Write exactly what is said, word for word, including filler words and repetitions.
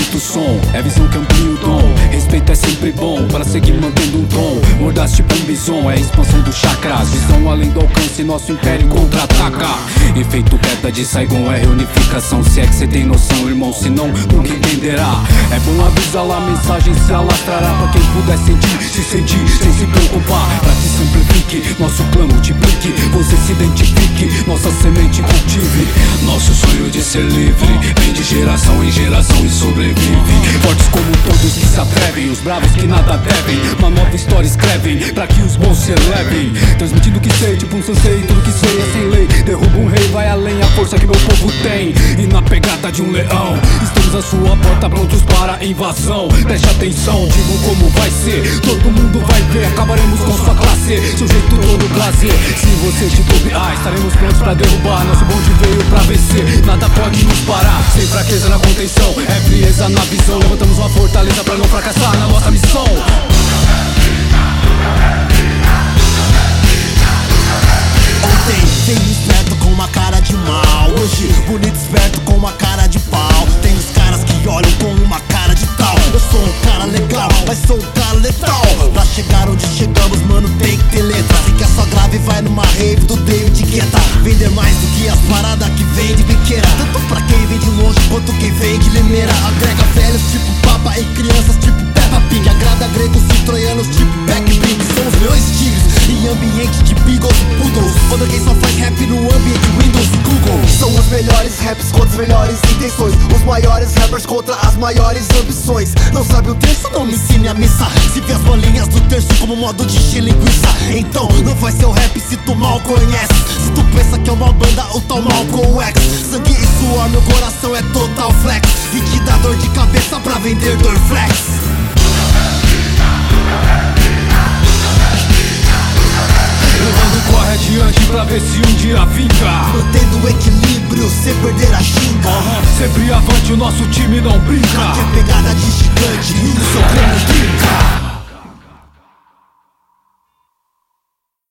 escuta o som, é visão que amplia o dom. Respeito é sempre bom, para seguir mantendo um tom. Mordaz tipo um bison, é a expansão dos chakras. Visão além do alcance, nosso império contra-ataca. Efeito beta de Saigon é reunificação. Se é que cê tem noção, irmão, senão nunca entenderá. É bom avisar lá, a mensagem se alastrará. Pra quem puder sentir, se sentir, sem se preocupar. Pra que simplifique, nosso clã multiplique. Você se identifique, nossa semente cultive. Nosso sonho de ser livre vem de geração em geração e sobrevive. Fortes como todos que se atrevem, os bravos que nada devem. Uma nova história escrevem, pra que os bons se elevem. Transmitindo o que sei, tipo um sensei, tudo que sei é sem lei. Derruba um rei, vai além a força que meu povo tem. E na pegada de um leão, estamos à sua porta prontos para a invasão. Preste atenção, digo como vai ser, todo mundo vai ver. Acabaremos com sua classe, seu jeito todo prazer. Se você titubear, estaremos prontos pra derrubar. Nosso bonde veio pra vencer, nada pode nos parar. Sem fraqueza na contenção, é frieza na visão. Levantamos uma fortaleza pra não fracassar na nossa missão. Ontem veio esperto com uma cara de mal, hoje bonito esperto com uma cara de pau. Tem os caras que olham com uma cara de tal. Eu sou um cara legal, mas sou um cara letal. Pra chegar onde chegamos, mano, tem que ter letra. Sei que é só grave e vai numa rave do David Guetta. Vender mais do que as paradas que vem de biqueira. Tanto pra quem vem de longe quanto quem vem de Limeira. Agrega velhos tipo Papa e crianças tipo Peppa Pig. Agrada gregos e troianos tipo Backpink. São os leões e tigres em ambiente de Beagles e Poodles. Quando alguém só faz rap no ambiente Windows e Google. São os melhores raps contra as melhores intenções. Os maiores rappers contra as maiores ambições. Não sabe o terço, não me ensine a missa. Se vê as bolinhas do terço como modo de encher linguiça, então não vai ser o rap se tu mal conhece. Se tu pensa que é uma banda, o tal Malcolm X. Sangue e suor, meu coração é total flex. E te dá dor de cabeça pra vender Dorflex. Levando corre adiante pra ver se um dia vinga. Mantendo o equilíbrio sem perder a ginga. Uhum. Sempre avante, o nosso time não brinca. Aqui é pegada de gigante e o seu treino trinca.